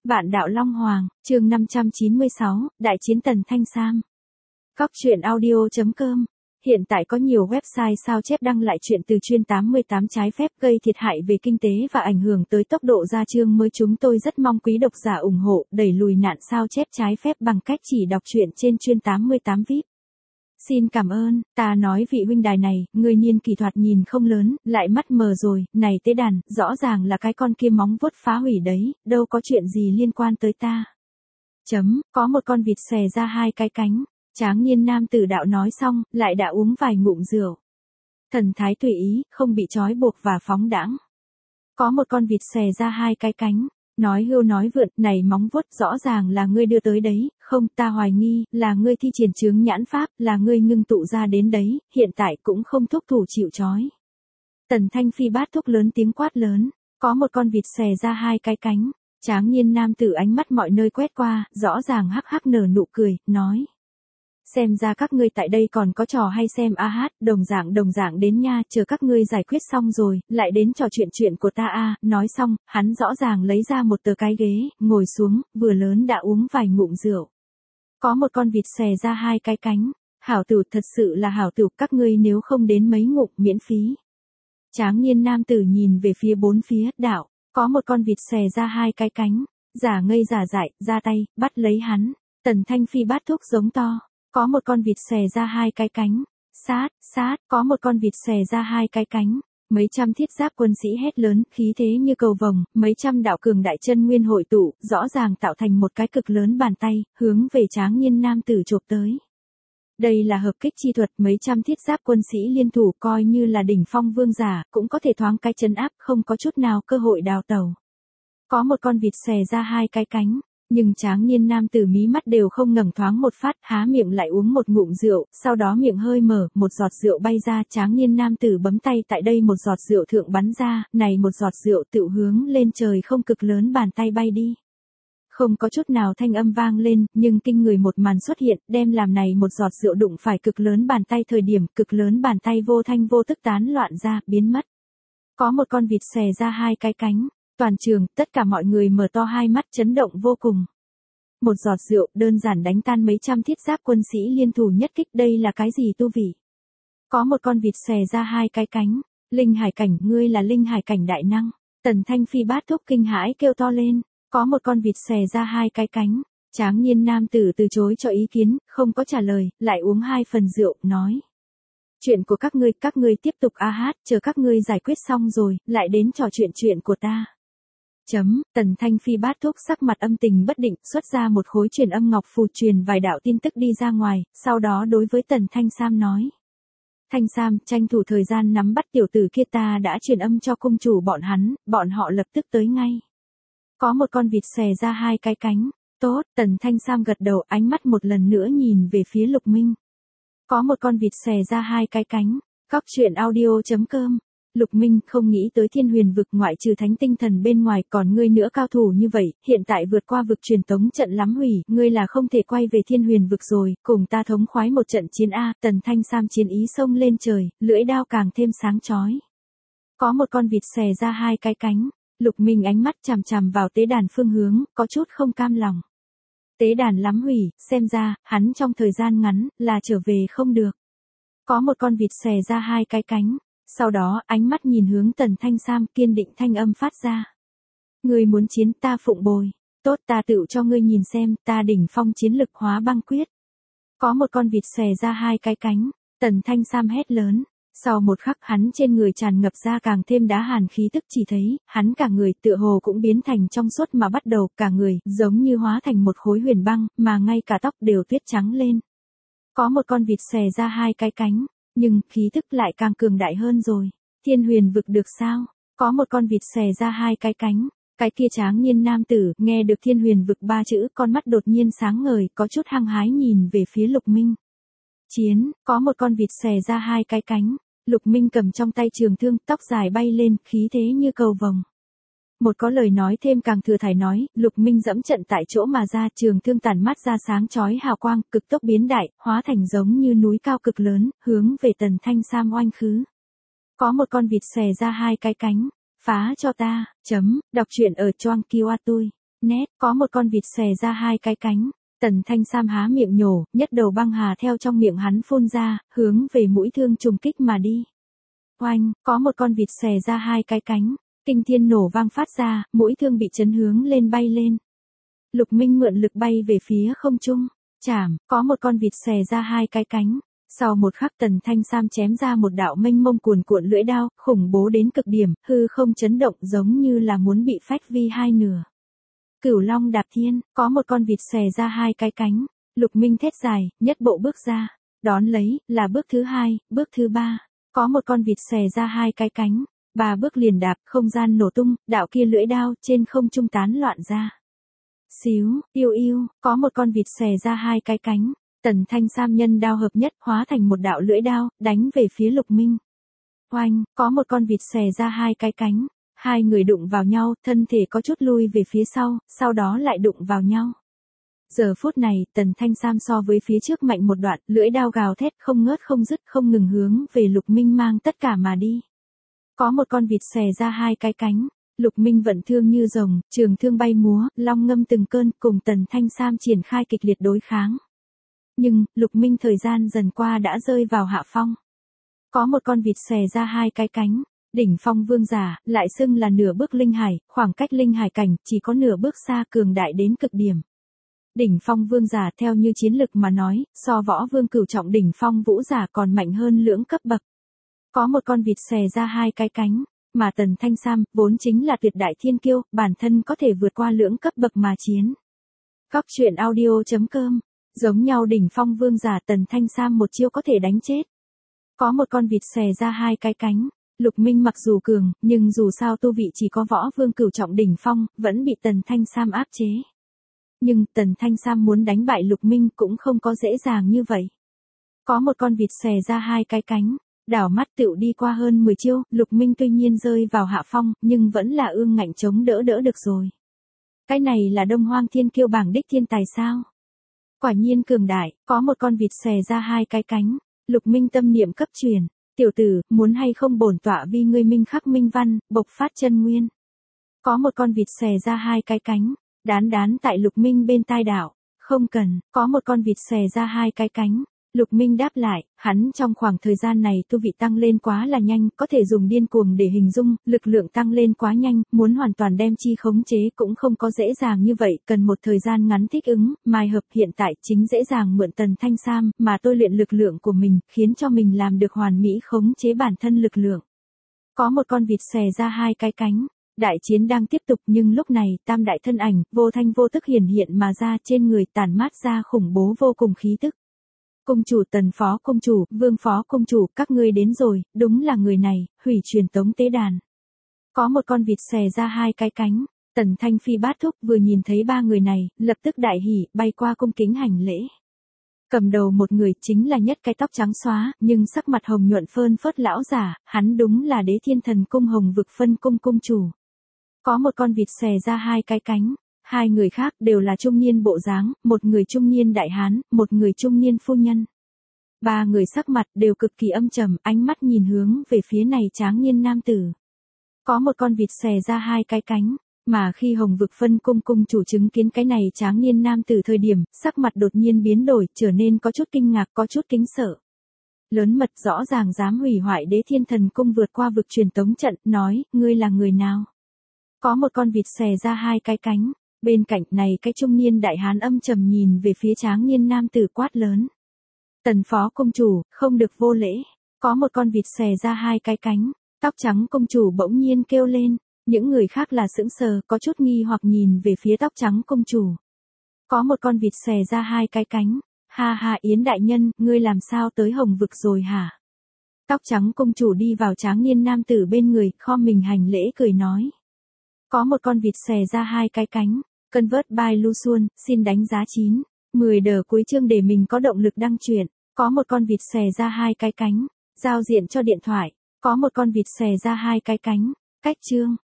Vạn đạo Long Hoàng, chương 596, Đại chiến Tần Thanh Sam. Góc truyện audio.com. Hiện tại có nhiều website sao chép đăng lại chuyện từ chuyên 88 trái phép gây thiệt hại về kinh tế và ảnh hưởng tới tốc độ ra chương mới. Chúng tôi rất mong quý độc giả ủng hộ, đẩy lùi nạn sao chép trái phép bằng cách chỉ đọc truyện trên chuyên 88 VIP. Xin cảm ơn, ta nói vị huynh đài này, người niên kỷ thoạt nhìn không lớn, lại mắt mờ rồi, này tế đàn, rõ ràng là cái con kia móng vuốt phá hủy đấy, đâu có chuyện gì liên quan tới ta. Có một con vịt xòe ra hai cái cánh, tráng niên nam tử đạo nói xong, lại đã uống vài ngụm rượu. Thần thái tùy ý, không bị trói buộc và phóng đãng. Có một con vịt xòe ra hai cái cánh. Nói hưu nói vượn, này móng vuốt rõ ràng là ngươi đưa tới đấy, không, ta hoài nghi, là ngươi thi triển chướng nhãn pháp, là ngươi ngưng tụ ra đến đấy, hiện tại cũng không thúc thủ chịu trói. Tần Thanh Phi bát thúc lớn tiếng quát lớn, có một con vịt xòe ra hai cái cánh, tráng niên nam tử ánh mắt mọi nơi quét qua, rõ ràng hắc hắc nở nụ cười, nói. Xem ra các ngươi tại đây còn có trò hay xem a hát, đồng dạng đến nha, chờ các ngươi giải quyết xong rồi, lại đến trò chuyện của ta a. Nói xong, hắn rõ ràng lấy ra một tờ cái ghế, ngồi xuống, vừa lớn đã uống vài ngụm rượu. Có một con vịt xòe ra hai cái cánh, hảo tử thật sự là hảo tử, các ngươi nếu không đến mấy ngụm miễn phí. Tráng niên nam tử nhìn về phía bốn phía, đạo, có một con vịt xòe ra hai cái cánh, giả ngây giả dại, ra tay, bắt lấy hắn. Tần Thanh Phi bát thúc giống to. Có một con vịt xòe ra hai cái cánh, sát, có một con vịt xòe ra hai cái cánh, mấy trăm thiết giáp quân sĩ hét lớn, khí thế như cầu vồng, mấy trăm đạo cường đại chân nguyên hội tụ, rõ ràng tạo thành một cái cực lớn bàn tay, hướng về tráng niên nam tử chộp tới. Đây là hợp kích chi thuật, mấy trăm thiết giáp quân sĩ liên thủ coi như là đỉnh phong vương giả, cũng có thể thoáng cái trấn áp, không có chút nào cơ hội đào tẩu. Có một con vịt xòe ra hai cái cánh. Nhưng tráng niên nam tử mí mắt đều không ngẩng thoáng một phát, há miệng lại uống một ngụm rượu, sau đó miệng hơi mở, một giọt rượu bay ra, tráng niên nam tử bấm tay tại đây một giọt rượu thượng bắn ra, này một giọt rượu tự hướng lên trời không cực lớn bàn tay bay đi. Không có chút nào thanh âm vang lên, nhưng kinh người một màn xuất hiện, đem làm này một giọt rượu đụng phải cực lớn bàn tay thời điểm, cực lớn bàn tay vô thanh vô tức tán loạn ra, biến mất. Có một con vịt xòe ra hai cái cánh. Toàn trường, tất cả mọi người mở to hai mắt chấn động vô cùng. Một giọt rượu đơn giản đánh tan mấy trăm thiết giáp quân sĩ liên thủ nhất kích, đây là cái gì tu vị? Có một con vịt xòe ra hai cái cánh, linh hải cảnh, ngươi là linh hải cảnh đại năng. Tần Thanh Phi bát thúc kinh hãi kêu to lên, có một con vịt xòe ra hai cái cánh, tráng niên nam tử từ chối cho ý kiến, không có trả lời, lại uống hai phần rượu, nói. Chuyện của các ngươi tiếp tục a hát, chờ các ngươi giải quyết xong rồi, lại đến trò chuyện của ta. Tần Thanh Phi bát thúc sắc mặt âm tình bất định, xuất ra một khối truyền âm ngọc phù truyền vài đạo tin tức đi ra ngoài, sau đó đối với Tần Thanh Sam nói. Thanh Sam, tranh thủ thời gian nắm bắt tiểu tử kia, ta đã truyền âm cho cung chủ bọn họ lập tức tới ngay. Có một con vịt xòe ra hai cái cánh, tốt, Tần Thanh Sam gật đầu, ánh mắt một lần nữa nhìn về phía Lục Minh. Có một con vịt xòe ra hai cái cánh, góc truyện audio.com. Lục Minh không nghĩ tới Thiên Huyền vực ngoại trừ thánh tinh thần bên ngoài còn ngươi nữa cao thủ như vậy, hiện tại vượt qua vực truyền tống trận lắm hủy, ngươi là không thể quay về Thiên Huyền vực rồi, cùng ta thống khoái một trận chiến a. Tần Thanh Sam chiến ý xông lên trời, lưỡi đao càng thêm sáng chói. Có một con vịt xòe ra hai cái cánh, Lục Minh ánh mắt chằm chằm vào tế đàn phương hướng, có chút không cam lòng. Tế đàn lắm hủy, xem ra, hắn trong thời gian ngắn, là trở về không được. Có một con vịt xòe ra hai cái cánh. Sau đó, ánh mắt nhìn hướng Tần Thanh Sam, kiên định thanh âm phát ra. Ngươi muốn chiến, ta phụng bồi. Tốt, ta tự cho ngươi nhìn xem, ta đỉnh phong chiến lực hóa băng quyết. Có một con vịt xòe ra hai cái cánh, Tần Thanh Sam hét lớn. Sau một khắc hắn trên người tràn ngập ra càng thêm đá hàn khí tức, chỉ thấy, hắn cả người tựa hồ cũng biến thành trong suốt mà bắt đầu, cả người, giống như hóa thành một khối huyền băng, mà ngay cả tóc đều tuyết trắng lên. Có một con vịt xòe ra hai cái cánh. Nhưng, khí thức lại càng cường đại hơn rồi. Thiên Huyền vực được sao? Có một con vịt xòe ra hai cái cánh. Cái kia tráng niên nam tử, nghe được Thiên Huyền vực ba chữ, con mắt đột nhiên sáng ngời, có chút hăng hái nhìn về phía Lục Minh. Chiến, có một con vịt xòe ra hai cái cánh. Lục Minh cầm trong tay trường thương, tóc dài bay lên, khí thế như cầu vồng. Một có lời nói thêm càng thừa thải nói, Lục Minh dẫm trận tại chỗ mà ra, trường thương tản mát ra sáng chói hào quang, cực tốc biến đại, hóa thành giống như núi cao cực lớn, hướng về Tần Thanh Sam oanh khứ. Có một con vịt xòe ra hai cái cánh, phá cho ta, đọc truyện ở Choang Kiwa Tôi. nét, có một con vịt xòe ra hai cái cánh. Tần Thanh Sam há miệng nhổ, nhất đầu băng hà theo trong miệng hắn phun ra, hướng về mũi thương trùng kích mà đi. Oanh, có một con vịt xòe ra hai cái cánh, kinh thiên nổ vang phát ra, mũi thương bị chấn hướng lên bay lên. Lục Minh mượn lực bay về phía không trung, chảm, có một con vịt xòe ra hai cái cánh. Sau một khắc Tần Thanh Sam chém ra một đạo mênh mông cuồn cuộn lưỡi đao, khủng bố đến cực điểm, hư không chấn động giống như là muốn bị phách vi hai nửa. Cửu Long đạp thiên, có một con vịt xòe ra hai cái cánh. Lục Minh thét dài, nhất bộ bước ra, đón lấy, là bước thứ hai, bước thứ ba. Có một con vịt xòe ra hai cái cánh, ba bước liền đạp, không gian nổ tung, đạo kia lưỡi đao trên không trung tán loạn ra. Xíu, yêu yêu, có một con vịt xòe ra hai cái cánh. Tần Thanh Sam nhân đao hợp nhất hóa thành một đạo lưỡi đao, đánh về phía Lục Minh. Oanh, có một con vịt xòe ra hai cái cánh. Hai người đụng vào nhau, thân thể có chút lui về phía sau đó lại đụng vào nhau. Giờ phút này, Tần Thanh Sam so với phía trước mạnh một đoạn, lưỡi đao gào thét không ngớt không dứt không ngừng hướng về Lục Minh mang tất cả mà đi. Có một con vịt xòe ra hai cái cánh. Lục Minh vận thương như rồng, trường thương bay múa, long ngâm từng cơn, cùng Tần Thanh Sam triển khai kịch liệt đối kháng. Nhưng, Lục Minh thời gian dần qua đã rơi vào hạ phong. Có một con vịt xòe ra hai cái cánh. Đỉnh phong vương giả, lại xưng là nửa bước linh hải, khoảng cách linh hải cảnh, chỉ có nửa bước xa cường đại đến cực điểm. Đỉnh phong vương giả theo như chiến lực mà nói, so võ vương cửu trọng đỉnh phong vũ giả còn mạnh hơn lưỡng cấp bậc. Có một con vịt xòe ra hai cái cánh, mà Tần Thanh Sam, vốn chính là tuyệt đại thiên kiêu, bản thân có thể vượt qua lưỡng cấp bậc mà chiến. Góc truyện audio.com, giống nhau đỉnh phong vương giả Tần Thanh Sam một chiêu có thể đánh chết. Có một con vịt xòe ra hai cái cánh. Lục Minh mặc dù cường, nhưng dù sao tu vị chỉ có võ vương cửu trọng đỉnh phong, vẫn bị Tần Thanh Sam áp chế. Nhưng Tần Thanh Sam muốn đánh bại Lục Minh cũng không có dễ dàng như vậy. Có một con vịt xòe ra hai cái cánh, đảo mắt tựu đi qua hơn 10 chiêu, Lục Minh tuy nhiên rơi vào hạ phong, nhưng vẫn là ương ngạnh chống đỡ được rồi. Cái này là Đông Hoang Thiên Kiêu bảng đích thiên tài sao? Quả nhiên cường đại, có một con vịt xòe ra hai cái cánh, Lục Minh tâm niệm cấp truyền. Tiểu tử, muốn hay không bổn tọa vì ngươi minh khắc minh văn, bộc phát chân nguyên. Có một con vịt xòe ra hai cái cánh, đán tại Lục Minh bên tai đảo. Không cần, có một con vịt xòe ra hai cái cánh. Lục Minh đáp lại, hắn trong khoảng thời gian này tu vị tăng lên quá là nhanh, có thể dùng điên cuồng để hình dung, lực lượng tăng lên quá nhanh, muốn hoàn toàn đem chi khống chế cũng không có dễ dàng như vậy, cần một thời gian ngắn thích ứng, mai hợp hiện tại chính dễ dàng mượn Tần Thanh Sam, mà tôi luyện lực lượng của mình, khiến cho mình làm được hoàn mỹ khống chế bản thân lực lượng. Có một con vịt xòe ra hai cái cánh. Đại chiến đang tiếp tục nhưng lúc này, tam đại thân ảnh, vô thanh vô tức hiển hiện mà ra trên người tản mát ra khủng bố vô cùng khí tức. Cung chủ Tần phó cung chủ, Vương phó cung chủ, các ngươi đến rồi, đúng là người này, hủy truyền tống tế đàn. Có một con vịt xòe ra hai cái cánh, Tần Thanh Phi bát thúc vừa nhìn thấy ba người này, lập tức đại hỉ, bay qua cung kính hành lễ. Cầm đầu một người chính là nhất cái tóc trắng xóa, nhưng sắc mặt hồng nhuận phơn phớt lão giả, hắn đúng là Đế Thiên Thần cung Hồng Vực Phân cung cung chủ. Có một con vịt xòe ra hai cái cánh. Hai người khác đều là trung niên bộ dáng, một người trung niên đại hán, một người trung niên phu nhân. Ba người sắc mặt đều cực kỳ âm trầm, ánh mắt nhìn hướng về phía này tráng niên nam tử. Có một con vịt xòe ra hai cái cánh, mà khi Hồng Vực Phân cung cung chủ chứng kiến cái này tráng niên nam tử thời điểm, sắc mặt đột nhiên biến đổi, trở nên có chút kinh ngạc, có chút kính sợ. Lớn mật rõ ràng dám hủy hoại Đế Thiên Thần cung vượt qua vực truyền tống trận, nói, ngươi là người nào? Có một con vịt xòe ra hai cái cánh. Bên cạnh này cái trung niên đại hán âm trầm nhìn về phía tráng niên nam tử quát lớn. Tần phó công chủ, không được vô lễ. Có một con vịt xòe ra hai cái cánh. Tóc trắng công chủ bỗng nhiên kêu lên. Những người khác là sững sờ, có chút nghi hoặc nhìn về phía tóc trắng công chủ. Có một con vịt xòe ra hai cái cánh. Ha ha Yến đại nhân, ngươi làm sao tới Hồng Vực rồi hả? Tóc trắng công chủ đi vào tráng niên nam tử bên người, khom mình hành lễ cười nói. Có một con vịt xòe ra hai cái cánh. Convert by Lu Xuân, xin đánh giá 9. 10 đờ cuối chương để mình có động lực đăng truyện. Có một con vịt xòe ra hai cái cánh. Giao diện cho điện thoại. Có một con vịt xòe ra hai cái cánh. Cách chương.